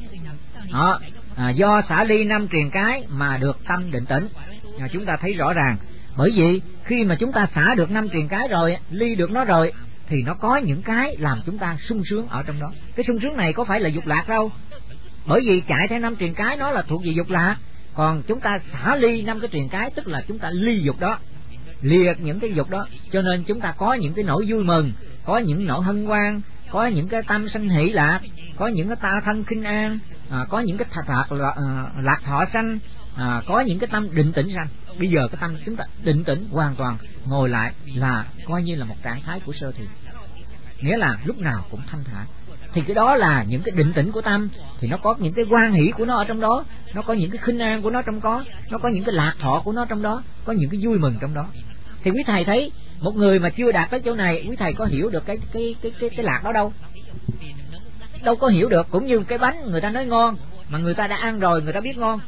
Do xả ly 5 triền cái mà được tâm định tĩnh. Chúng ta thấy rõ ràng, bởi vì khi mà chúng ta xả được 5 triền cái rồi, ly được nó rồi, thì nó có những cái làm chúng ta sung sướng ở trong đó. Cái sung sướng này có phải là dục lạc đâu, bởi vì chạy theo 5 triền cái nó là thuộc về dục lạc. Còn chúng ta xả ly 5 cái triền cái tức là chúng ta ly dục đó, liệt những cái dục đó, cho nên chúng ta có những cái nỗi vui mừng, có những nỗi hân hoan, có những cái tâm sanh hỷ lạc, có những cái ta thân khinh an, có những cái lạc thọ sanh, có những cái tâm định tĩnh sanh. Bây giờ cái tâm chúng ta định tĩnh hoàn toàn, ngồi lại là coi như là một trạng thái của sơ thiền, nghĩa là lúc nào cũng thanh thản. Thì cái đó là những cái định tĩnh của tâm, thì nó có những cái hoan hỷ của nó ở trong đó, nó có những cái khinh an của nó trong đó, nó có những cái lạc thọ của nó trong đó, có những cái vui mừng trong đó. Thì quý thầy thấy một người mà chưa đạt tới chỗ này, quý thầy có hiểu được cái lạc đó đâu? Đâu có hiểu được. Cũng như cái bánh người ta nói ngon mà người ta đã ăn rồi, người ta biết ngon.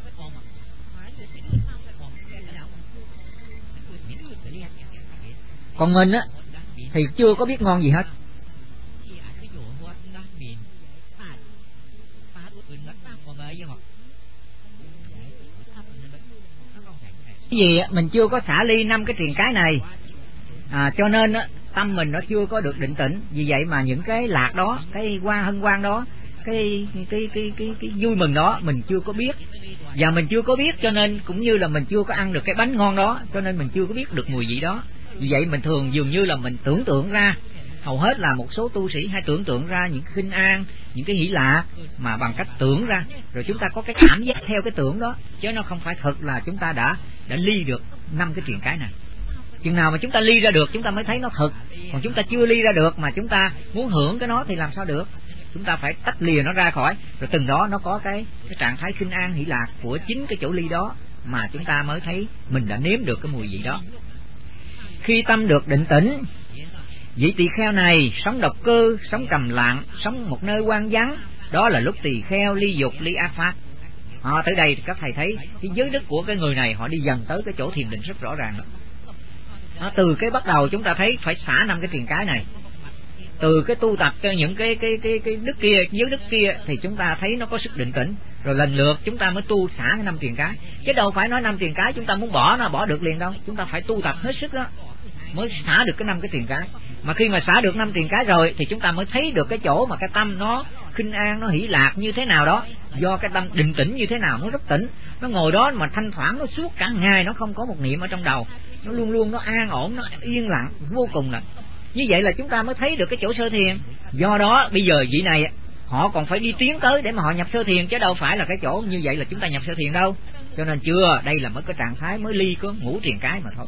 Còn mình thì chưa có biết ngon gì hết. Cái gì mình chưa có xả ly 5 cái triền cái này, cho nên tâm mình nó chưa có được định tĩnh. Vì vậy mà những cái lạc đó, cái hân hoan đó, cái vui mừng đó mình chưa có biết. Và mình chưa có biết cho nên cũng như là mình chưa có ăn được cái bánh ngon đó, cho nên mình chưa có biết được mùi vị đó. Vì vậy mình thường dường như là mình tưởng tượng ra, hầu hết là một số tu sĩ hay tưởng tượng ra những cái khinh an, những cái hỷ lạ mà bằng cách tưởng ra, rồi chúng ta có cái cảm giác theo cái tưởng đó, chứ nó không phải thật là chúng ta đã ly được 5 cái triền cái này. Chừng nào mà chúng ta ly ra được chúng ta mới thấy nó thật, còn chúng ta chưa ly ra được mà chúng ta muốn hưởng cái nó thì làm sao được. Chúng ta phải tách lìa nó ra khỏi, rồi từng đó nó có cái trạng thái khinh an hỷ lạc của chính cái chỗ ly đó mà chúng ta mới thấy mình đã nếm được cái mùi vị đó. Khi tâm được định tĩnh, vị tỳ kheo này sống độc cư, sống trầm lặng, sống một nơi hoang vắng, đó là lúc tỳ kheo ly dục ly ác pháp. Tới đây các thầy thấy cái giới đức của cái người này họ đi dần tới cái chỗ thiền định rất rõ ràng đó. Từ cái bắt đầu chúng ta thấy phải xả 5 cái triền cái này, từ cái tu tập cho những cái đức kia, giới đức kia thì chúng ta thấy nó có sức định tĩnh, rồi lần lượt chúng ta mới tu xả cái 5 triền cái. Chứ đâu phải nói 5 triền cái chúng ta muốn bỏ nó bỏ được liền đâu, chúng ta phải tu tập hết sức đó mới xả được cái 5 cái triền cái. Mà khi mà xả được 5 triền cái rồi thì chúng ta mới thấy được cái chỗ mà cái tâm nó khinh an, nó hỷ lạc như thế nào đó, do cái tâm định tĩnh như thế nào. Nó rất tĩnh, nó ngồi đó mà thanh thoảng, nó suốt cả ngày nó không có một niệm ở trong đầu, nó luôn luôn nó an ổn, nó yên lặng vô cùng lặng. Như vậy là chúng ta mới thấy được cái chỗ sơ thiền. Do đó bây giờ vị này họ còn phải đi tiến tới để mà họ nhập sơ thiền, chứ đâu phải là cái chỗ như vậy là chúng ta nhập sơ thiền đâu. Cho nên chưa, đây là mới cái trạng thái mới ly có ngũ triền cái mà thôi.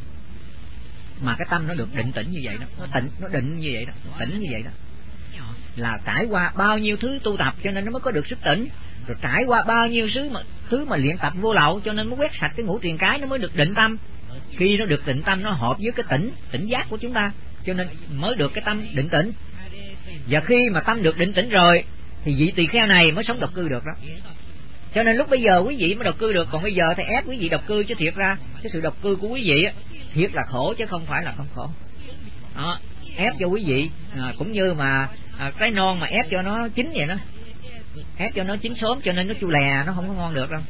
Mà cái tâm nó được định tĩnh như vậy đó, nó định như vậy đó, tĩnh như vậy đó, là trải qua bao nhiêu thứ tu tập cho nên nó mới có được sức tĩnh, rồi trải qua bao nhiêu thứ mà luyện tập vô lậu cho nên mới quét sạch cái ngũ triền cái, nó mới được định tâm. Khi nó được định tâm nó hợp với cái tỉnh giác của chúng ta, cho nên mới được cái tâm định tĩnh. Và khi mà tâm được định tĩnh rồi thì vị tỳ kheo này mới sống độc cư được đó. Cho nên lúc bây giờ quý vị mới độc cư được, còn bây giờ thì ép quý vị độc cư, chứ thiệt ra cái sự độc cư của quý vị thiệt là khổ chứ không phải là không khổ đó. Ép cho quý vị cũng như mà trái non mà ép cho nó chín vậy đó, ép cho nó chín sớm cho nên nó chua lè, nó không có ngon được đâu.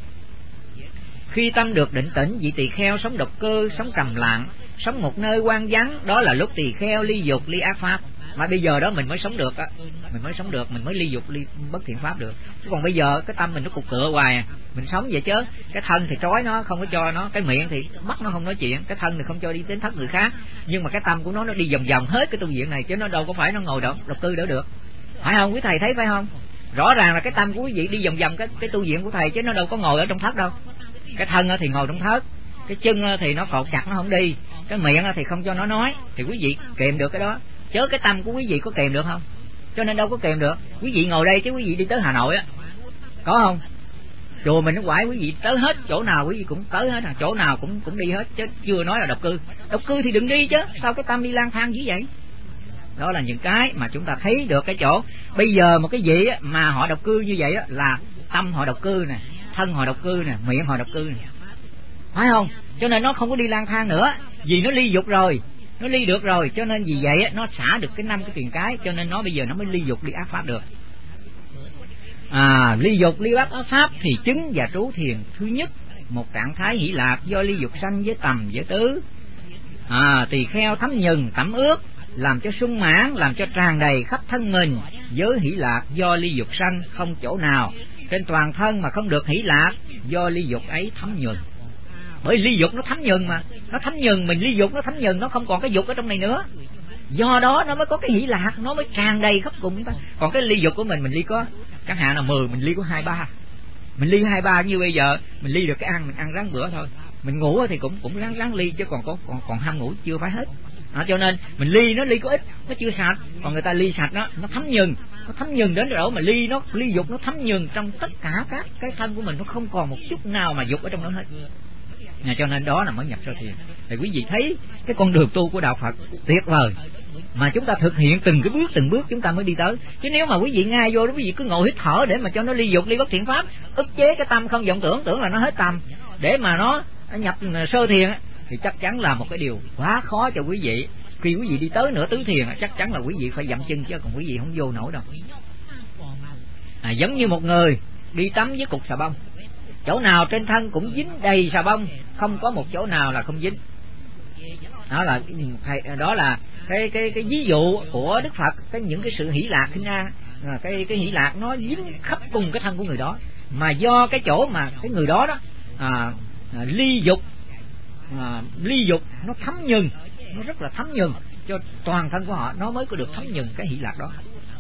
Khi tâm được định tĩnh, vị tỳ kheo sống độc cư, sống trầm lặng, sống một nơi hoang vắng, đó là lúc tỳ kheo ly dục ly ác pháp. Mà bây giờ đó mình mới sống được á, mình mới ly dục ly bất thiện pháp được. Chứ còn bây giờ cái tâm mình nó cục cựa hoài, mình sống vậy chứ. Cái thân thì trói nó, không có cho nó, cái miệng thì bắt nó không nói chuyện, cái thân thì không cho đi đến thất người khác, nhưng mà cái tâm của nó đi vòng vòng hết cái tu viện này, chứ nó đâu có phải nó ngồi độc cư đỡ được, phải không quý thầy thấy phải không? Rõ ràng là cái tâm của quý vị đi vòng vòng cái tu viện của thầy, chứ nó đâu có ngồi ở trong thất đâu. Cái thân thì ngồi trong thất, cái chân thì nó cột chặt nó không đi, cái miệng thì không cho nó nói, thì quý vị kèm được cái đó. Chớ cái tâm của quý vị có kèm được không? Cho nên đâu có kèm được. Quý vị ngồi đây chứ quý vị đi tới Hà Nội á, có không? Chùa mình nó quải quý vị tới hết, chỗ nào quý vị cũng tới hết, chỗ nào cũng đi hết, chứ chưa nói là độc cư. Độc cư thì đừng đi chứ, sao cái tâm đi lang thang dữ vậy? Đó là những cái mà chúng ta thấy được cái chỗ. Bây giờ một cái gì mà họ độc cư như vậy á, là tâm họ độc cư nè, thân họ độc cư nè, miệng họ độc cư nè, phải không? Cho nên nó không có đi lang thang nữa, vì nó ly dục rồi, nó ly được rồi, cho nên vì vậy nó xả được cái 5 cái triền cái, cho nên nó bây giờ nó mới ly dục ly ác pháp được. Ly dục ly ác pháp thì chứng và trú thiền thứ nhất, một trạng thái hỷ lạc do ly dục sanh với tầm với tứ. Tỳ kheo thấm nhừng tẩm ướt, làm cho sung mãn, làm cho tràn đầy khắp thân mình với hỷ lạc do ly dục sanh, không chỗ nào trên toàn thân mà không được hỷ lạc do ly dục ấy thấm nhuần. Bởi ly dục nó thấm nhuần mà, nó thấm nhuần mình, ly dục nó thấm nhuần, nó không còn cái dục ở trong này nữa, do đó nó mới có cái hỷ lạc, nó mới tràn đầy khắp cùng ta. Còn cái ly dục của mình ly có chẳng hạn là 10, mình ly có 2-3, mình ly 2-3 như bây giờ mình ly được cái ăn, mình ăn ráng bữa thôi, mình ngủ thì cũng ráng ly, chứ còn ham ngủ chưa phải hết. Cho nên mình ly nó ly có ít, nó chưa sạch, còn người ta ly sạch nó thấm nhuần đến chỗ mà ly dục nó thấm nhuần trong tất cả các cái thân của mình, nó không còn một chút nào mà dục ở trong đó hết. Cho nên đó là mới nhập sơ thiền. Thì quý vị thấy cái con đường tu của đạo Phật tuyệt vời, mà chúng ta thực hiện từng bước chúng ta mới đi tới. Chứ nếu mà quý vị ngay vô đó quý vị cứ ngồi hít thở để mà cho nó ly dục ly bất thiện pháp, ức chế cái tâm không vọng tưởng là nó hết tầm để mà nó nhập sơ thiền, thì chắc chắn là một cái điều quá khó cho quý vị. Khi quý vị đi tới nửa tứ thiền chắc chắn là quý vị phải dậm chân, chứ còn quý vị không vô nổi đâu. Giống như một người đi tắm với cục xà bông, chỗ nào trên thân cũng dính đầy xà bông, không có một chỗ nào là không dính. Đó là cái ví dụ của Đức Phật, những cái sự hỷ lạc khinh an, cái hỷ lạc nó dính khắp cùng cái thân của người đó, mà do cái chỗ mà cái người đó ly dục nó thấm nhuần, nó rất là thấm nhuần cho toàn thân của họ, nó mới có được thấm nhuần cái hỷ lạc đó.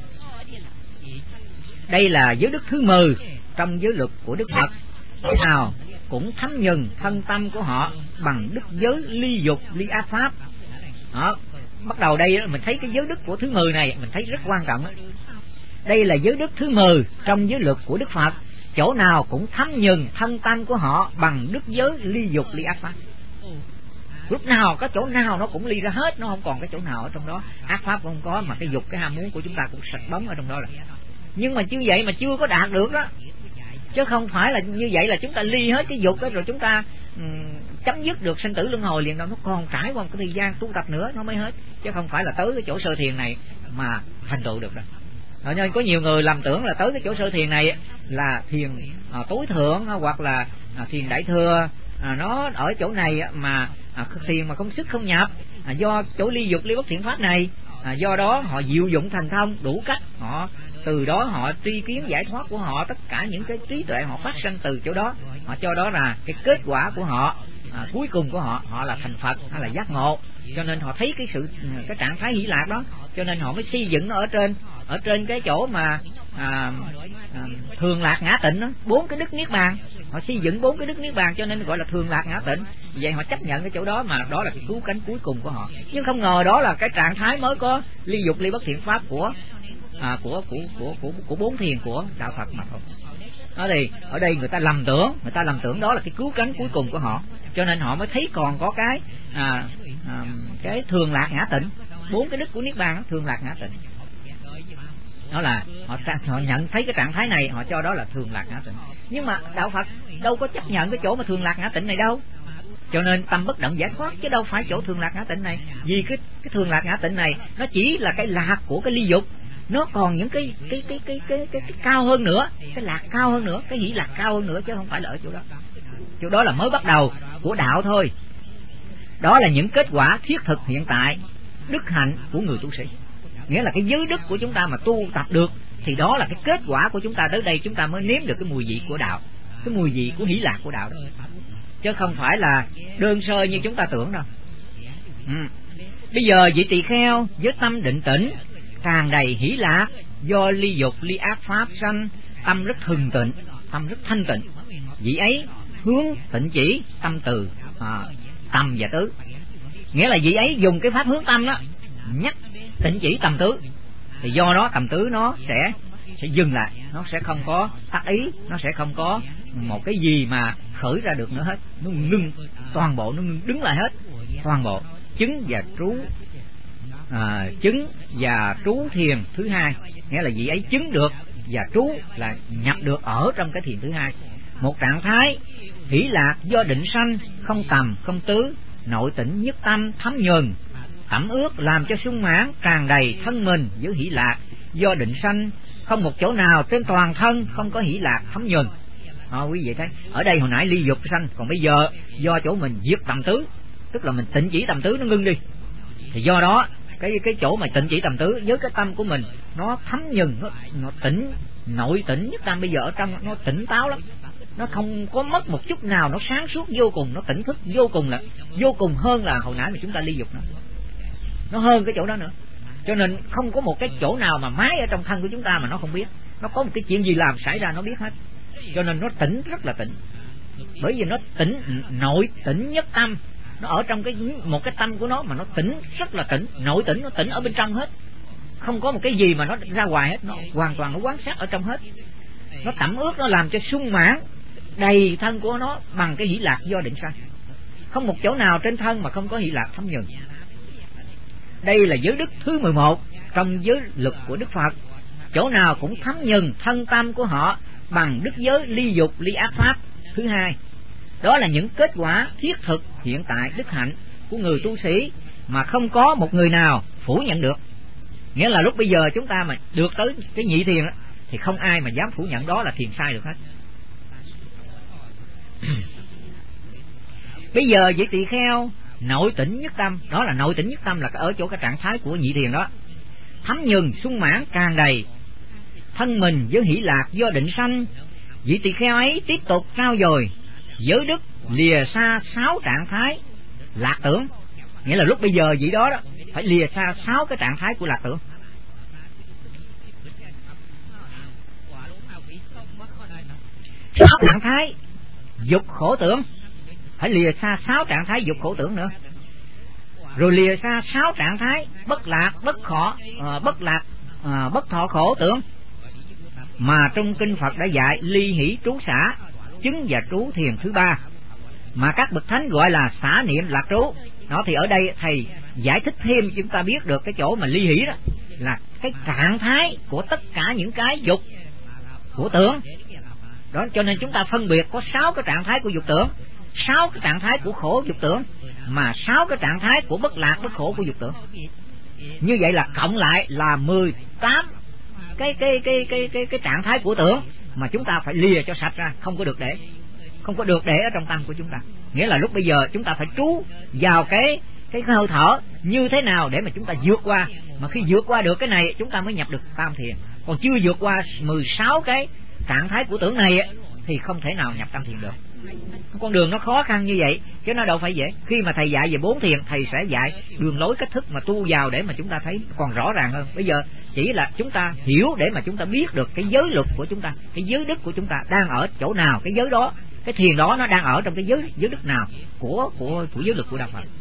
Đây là giới đức thứ 10 trong giới luật của Đức Phật. Chỗ nào cũng thấm nhuần thân tâm của họ bằng đức giới ly dục ly ác pháp. Đó, bắt đầu đây mình thấy cái giới đức của thứ 10 này mình thấy rất quan trọng đó. Đây là giới đức thứ 10 trong giới luật của Đức Phật. Chỗ nào cũng thấm nhuần thân tâm của họ bằng đức giới ly dục ly ác pháp. Lúc nào có chỗ nào nó cũng ly ra hết, nó không còn cái chỗ nào ở trong đó ác pháp không có, mà cái dục cái ham muốn của chúng ta cũng sạch bóng ở trong đó rồi. Nhưng mà như vậy mà chưa có đạt được đó, chứ không phải là như vậy là chúng ta ly hết cái dục đó rồi chúng ta chấm dứt được sinh tử luân hồi liền đâu. Nó còn trải qua một cái thời gian tu tập nữa nó mới hết, chứ không phải là tới cái chỗ sơ thiền này mà thành tựu được đâu. Nên có nhiều người lầm tưởng là tới cái chỗ sơ thiền này là thiền tối thượng hoặc là thiền đại thừa, nó ở chỗ này mà thiền mà không sức không nhập, do chỗ ly dục ly bất thiện pháp này, do đó họ diệu dụng thành thông đủ cách, họ từ đó họ tri kiến giải thoát của họ, tất cả những cái trí tuệ họ phát sinh từ chỗ đó, họ cho đó là cái kết quả của họ, cuối cùng của họ là thành Phật hay là giác ngộ. Cho nên họ thấy cái trạng thái hỷ lạc đó, cho nên họ mới xây dựng nó ở trên cái chỗ mà thường lạc ngã tịnh đó, 4 cái đức niết bàn. Họ xây dựng 4 cái đức niết bàn cho nên gọi là thường lạc ngã tịnh. Vậy họ chấp nhận cái chỗ đó, mà đó là cái cứu cánh cuối cùng của họ. Nhưng không ngờ đó là cái trạng thái mới có ly dục ly bất thiện pháp của 4 thiền của đạo Phật mà thôi. Đó thì ở đây người ta lầm tưởng đó là cái cứu cánh cuối cùng của họ, cho nên họ mới thấy còn có cái thường lạc ngã tịnh, 4 cái đức của niết bàn, thường lạc ngã tịnh. Đó là họ nhận thấy cái trạng thái này, họ cho đó là thường lạc ngã tịnh. Nhưng mà đạo Phật đâu có chấp nhận cái chỗ mà thường lạc ngã tịnh này đâu. Cho nên tâm bất động giải thoát chứ đâu phải chỗ thường lạc ngã tịnh này. Vì cái thường lạc ngã tịnh này nó chỉ là cái lạc của cái ly dục, nó còn những cái cao hơn nữa, cái lạc cao hơn nữa, cái hỷ lạc cao hơn nữa, chứ không phải là ở chỗ đó. Chỗ đó là mới bắt đầu của đạo thôi. Đó là những kết quả thiết thực hiện tại đức hạnh của người tu sĩ. Nghĩa là cái giới đức của chúng ta mà tu tập được thì đó là cái kết quả của chúng ta. Tới đây chúng ta mới nếm được cái mùi vị của đạo, cái mùi vị của hỷ lạc của đạo đó, chứ không phải là đơn sơ như chúng ta tưởng đâu. Bây giờ vị tỳ kheo với tâm định tĩnh tràn đầy hỷ lạc, do ly dục ly ác pháp sanh, tâm rất thuần tịnh, tâm rất thanh tịnh. Vị ấy hướng tịnh chỉ tâm từ tầm và tứ. Nghĩa là vị ấy dùng cái pháp hướng tâm đó nhắc tịnh chỉ tầm tứ, thì do đó tầm tứ nó sẽ dừng lại, nó sẽ không có tác ý, nó sẽ không có một cái gì mà khởi ra được nữa hết. Nó ngưng toàn bộ, nó ngưng đứng lại hết toàn bộ. Chứng và trú thiền thứ 2, nghĩa là vị ấy chứng được và trú là nhập được ở trong cái thiền thứ 2. Một trạng thái hỷ lạc do định sanh, không tầm không tứ, nội tĩnh nhất tâm thấm nhuần, tẩm ướt làm cho sung mãn tràn đầy thân mình với hỷ lạc do định sanh, không một chỗ nào trên toàn thân không có hỷ lạc thấm nhuần. Quý vị thấy ở đây hồi nãy ly dục sanh, còn bây giờ do chỗ mình diệt tầm tứ, tức là mình tịnh chỉ tầm tứ nó ngưng đi, thì do đó cái chỗ mà tịnh chỉ tầm tứ với cái tâm của mình nó thấm nhuần, nó tỉnh, nội tỉnh nhất tâm bây giờ ở trong nó tỉnh táo lắm, nó không có mất một chút nào, nó sáng suốt vô cùng, nó tỉnh thức vô cùng, là vô cùng hơn là hồi nãy mà chúng ta ly dục nữa. Nó hơn cái chỗ đó nữa. Cho nên không có một cái chỗ nào mà mái ở trong thân của chúng ta mà nó không biết. Nó có một cái chuyện gì làm xảy ra nó biết hết. Cho nên nó tỉnh rất là tỉnh. Bởi vì nó tỉnh, nội tỉnh nhất tâm. Nó ở trong một cái tâm của nó mà nó tỉnh rất là tỉnh, nội tỉnh, nó tỉnh ở bên trong hết. Không có một cái gì mà nó ra ngoài hết, nó hoàn toàn nó quán sát ở trong hết. Nó tẩm ướt, nó làm cho sung mãn đầy thân của nó bằng cái hỷ lạc do định sanh. Không một chỗ nào trên thân mà không có hỷ lạc thấm nhuần. Đây là giới đức thứ 11 trong giới luật của Đức Phật. Chỗ nào cũng thấm nhuần thân tâm của họ bằng đức giới ly dục ly ác pháp thứ 2. Đó là những kết quả thiết thực hiện tại đức hạnh của người tu sĩ mà không có một người nào phủ nhận được. Nghĩa là lúc bây giờ chúng ta mà được tới cái nhị thiền thì không ai mà dám phủ nhận đó là thiền sai được hết. Bây giờ vị tỳ kheo nội tỉnh nhất tâm, đó là nội tỉnh nhất tâm là ở chỗ cái trạng thái của nhị thiền đó. Thấm nhuần sung mãn tràn đầy thân mình với hỷ lạc do định sanh. Vị tỳ kheo ấy tiếp tục trao dồi giới đức, lìa xa 6 trạng thái lạc tưởng. Nghĩa là lúc bây giờ vị đó phải lìa xa 6 cái trạng thái của lạc tưởng. 6 trạng thái dục khổ tưởng, phải lìa xa 6 trạng thái dục khổ tưởng nữa. Rồi lìa xa 6 trạng thái bất lạc, bất thọ khổ tưởng, mà trong kinh Phật đã dạy ly hỷ trú xả, chứng và trú thiền thứ 3, mà các bậc thánh gọi là xả niệm lạc trú. Đó thì ở đây thầy giải thích thêm chúng ta biết được cái chỗ mà ly hỷ đó là cái trạng thái của tất cả những cái dục của tưởng. Đó, cho nên chúng ta phân biệt có 6 cái trạng thái của dục tưởng, 6 cái trạng thái của khổ dục tưởng, mà 6 cái trạng thái của bất lạc bất khổ của dục tưởng. Như vậy là cộng lại là 18 cái trạng thái của tưởng mà chúng ta phải lìa cho sạch ra, không có được để ở trong tâm của chúng ta. Nghĩa là lúc bây giờ chúng ta phải trú vào cái hơi thở như thế nào để mà chúng ta vượt qua, mà khi vượt qua được cái này chúng ta mới nhập được tam thiền. Còn chưa vượt qua 16 cái trạng thái của tưởng này thì không thể nào nhập tam thiền được. Con đường nó khó khăn như vậy chứ nó đâu phải dễ. Khi mà thầy dạy về 4 thiền, thầy sẽ dạy đường lối cách thức mà tu vào để mà chúng ta thấy còn rõ ràng hơn. Bây giờ chỉ là chúng ta hiểu để mà chúng ta biết được cái giới luật của chúng ta, cái giới đức của chúng ta đang ở chỗ nào, cái giới đó, cái thiền đó nó đang ở trong cái giới đức nào của giới luật của đạo Phật.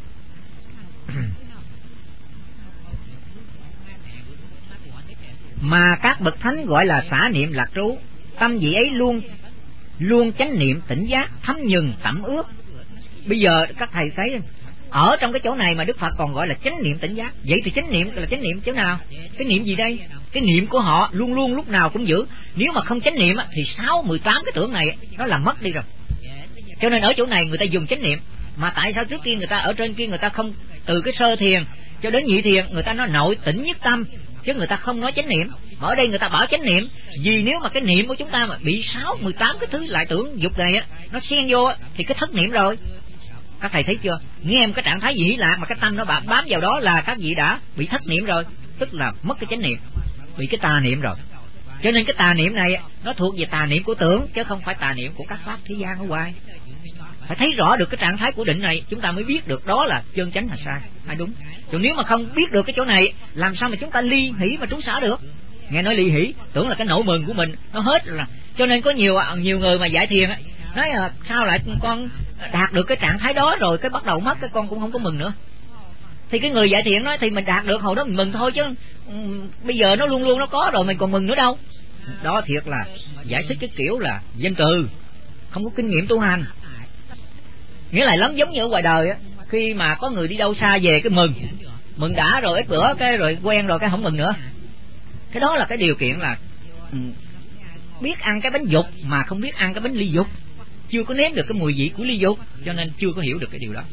Mà các bậc thánh gọi là xả niệm lạc trú. Tâm vị ấy luôn chánh niệm tỉnh giác, thấm nhuần tẩm ướt. Bây giờ các thầy thấy ở trong cái chỗ này mà Đức Phật còn gọi là chánh niệm tỉnh giác. Vậy thì chánh niệm là chánh niệm chỗ nào? Cái niệm gì đây? Cái niệm của họ luôn luôn lúc nào cũng giữ. Nếu mà không chánh niệm thì 18 cái tưởng này nó làm mất đi rồi. Cho nên ở chỗ này người ta dùng chánh niệm. Mà tại sao trước kia người ta ở trên kia người ta không, từ cái sơ thiền cho đến nhị thiền người ta nói nội tỉnh nhất tâm, chứ người ta không nói chánh niệm. Mà ở đây người ta bảo chánh niệm, vì nếu mà cái niệm của chúng ta mà bị 18 cái thứ lại tưởng dục này nó xen vô thì cái thất niệm rồi. Các thầy thấy chưa? Nghe em cái trạng thái gì hỷ lạc mà cái tâm nó bám vào đó là các vị đã bị thất niệm rồi, tức là mất cái chánh niệm, bị cái tà niệm rồi. Cho nên cái tà niệm này nó thuộc về tà niệm của tưởng, chứ không phải tà niệm của các pháp thế gian ở ngoài. Phải thấy rõ được cái trạng thái của định này chúng ta mới biết được đó là chân chánh hay sai hay đúng. Còn nếu mà không biết được cái chỗ này, làm sao mà chúng ta ly hỷ mà trú xả được? Nghe nói ly hỷ tưởng là cái nỗi mừng của mình nó hết rồi. Cho nên có nhiều người mà giải thiền nói là sao lại con đạt được cái trạng thái đó rồi cái bắt đầu mất, cái con cũng không có mừng nữa. Thì cái người giải thiện nói thì mình đạt được hồi đó mình mừng thôi, chứ bây giờ nó luôn luôn nó có rồi mình còn mừng nữa đâu. Đó thiệt là giải thích cái kiểu là dân từ, không có kinh nghiệm tu hành. Nghĩa là lắm giống như ở ngoài đời khi mà có người đi đâu xa về cái mừng đã rồi ít bữa cái rồi quen rồi cái không mừng nữa. Cái đó là cái điều kiện là biết ăn cái bánh dục mà không biết ăn cái bánh ly dục, chưa có nếm được cái mùi vị của ly dục, cho nên chưa có hiểu được cái điều đó.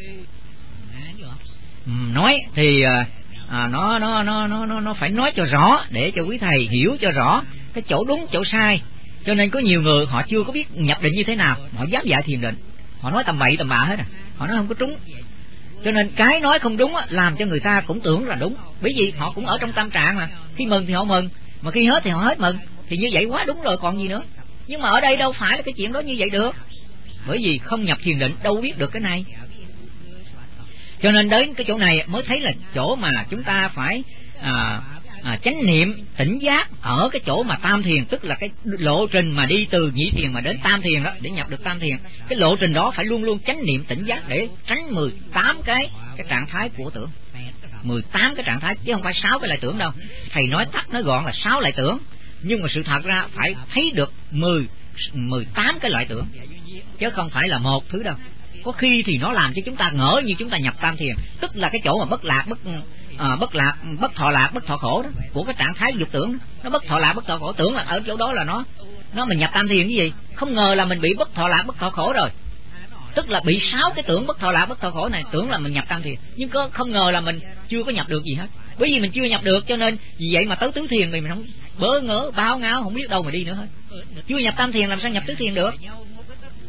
Nói thì nó phải nói cho rõ để cho quý thầy hiểu cho rõ cái chỗ đúng chỗ sai. Cho nên có nhiều người họ chưa có biết nhập định như thế nào, họ dám dạy thiền định, họ nói tầm bậy tầm bạ hết họ nói không có trúng. Cho nên cái nói không đúng làm cho người ta cũng tưởng là đúng, bởi vì họ cũng ở trong tâm trạng mà khi mừng thì họ mừng, mà khi hết thì họ hết mừng, thì như vậy quá đúng rồi còn gì nữa. Nhưng mà ở đây đâu phải là cái chuyện đó như vậy được, bởi vì không nhập thiền định đâu biết được cái này. Cho nên đến cái chỗ này mới thấy là chỗ mà chúng ta phải chánh niệm tỉnh giác ở cái chỗ mà tam thiền, tức là cái lộ trình mà đi từ nhị thiền mà đến tam thiền đó, để nhập được tam thiền. Cái lộ trình đó phải luôn luôn chánh niệm tỉnh giác để tránh 18 cái trạng thái của tưởng, 18 cái trạng thái chứ không phải 6 cái lại tưởng đâu. Thầy nói tắt nói gọn là 6 lại tưởng, nhưng mà sự thật ra phải thấy được 18 cái loại tưởng, chứ không phải là một thứ đâu. Có khi thì nó làm cho chúng ta ngỡ như chúng ta nhập tam thiền, tức là cái chỗ mà bất thọ lạc bất thọ khổ đó, của cái trạng thái dục tưởng đó. Nó bất thọ lạc bất thọ khổ, tưởng là ở chỗ đó là nó mình nhập tam thiền cái gì, không ngờ là mình bị bất thọ lạc bất thọ khổ rồi, tức là bị 6 cái tưởng bất thọ lạc bất thọ khổ này, tưởng là mình nhập tam thiền, nhưng không ngờ là mình chưa có nhập được gì hết. Bởi vì mình chưa nhập được cho nên vì vậy mà tới tứ thiền mình không bỡ ngỡ báo ngáo, không biết đâu mà đi nữa hết. Chưa nhập tam thiền làm sao nhập tứ thiền được?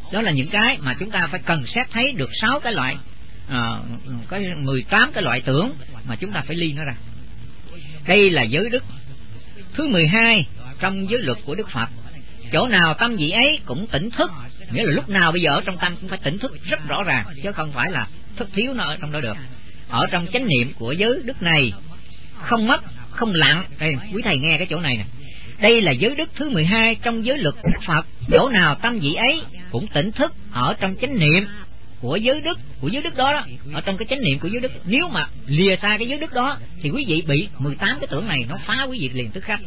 Đó là những cái mà chúng ta phải cần xét thấy được 6 cái loại, có 18 cái loại tưởng mà chúng ta phải ly nó ra. Đây là giới đức thứ 12 trong giới luật của Đức Phật. Chỗ nào tâm vị ấy cũng tỉnh thức, nghĩa là lúc nào bây giờ ở trong tâm cũng phải tỉnh thức rất rõ ràng, chứ không phải là thức thiếu nó ở trong đó được. Ở trong chánh niệm của giới đức này không mất, không lặng. Đây, quý thầy nghe cái chỗ này nè. Đây là giới đức thứ 12 trong giới luật của Đức Phật. Chỗ nào tâm vị ấy cũng tỉnh thức ở trong chánh niệm của giới đức đó, ở trong cái chánh niệm của giới đức. Nếu mà lìa xa cái giới đức đó thì quý vị bị 18 cái tưởng này nó phá quý vị liền tức khắc.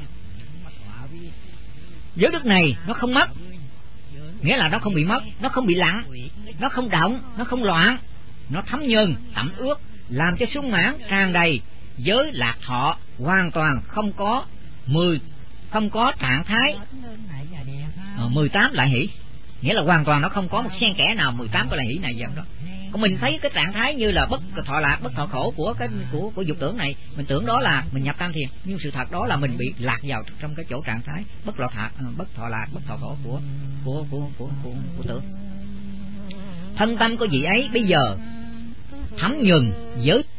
Giới đức này nó không mất, nghĩa là nó không bị mất, nó không bị lặng, nó không động, nó không loạn, nó thấm nhuần, tẩm ướt, làm cho sung mãn tràn đầy. Giới lạc thọ hoàn toàn không có trạng thái 18 lại hỷ, nghĩa là hoàn toàn nó không có một xen kẽ nào 18 cái lại hỷ này vậy đó. Còn mình thấy cái trạng thái như là bất thọ lạc, bất thọ khổ của dục tưởng này, mình tưởng đó là mình nhập tam thiền, nhưng sự thật đó là mình bị lạc vào trong cái chỗ trạng thái bất thọ lạc, bất thọ khổ của tưởng. Thân tâm của vị ấy bây giờ thấm nhuần giới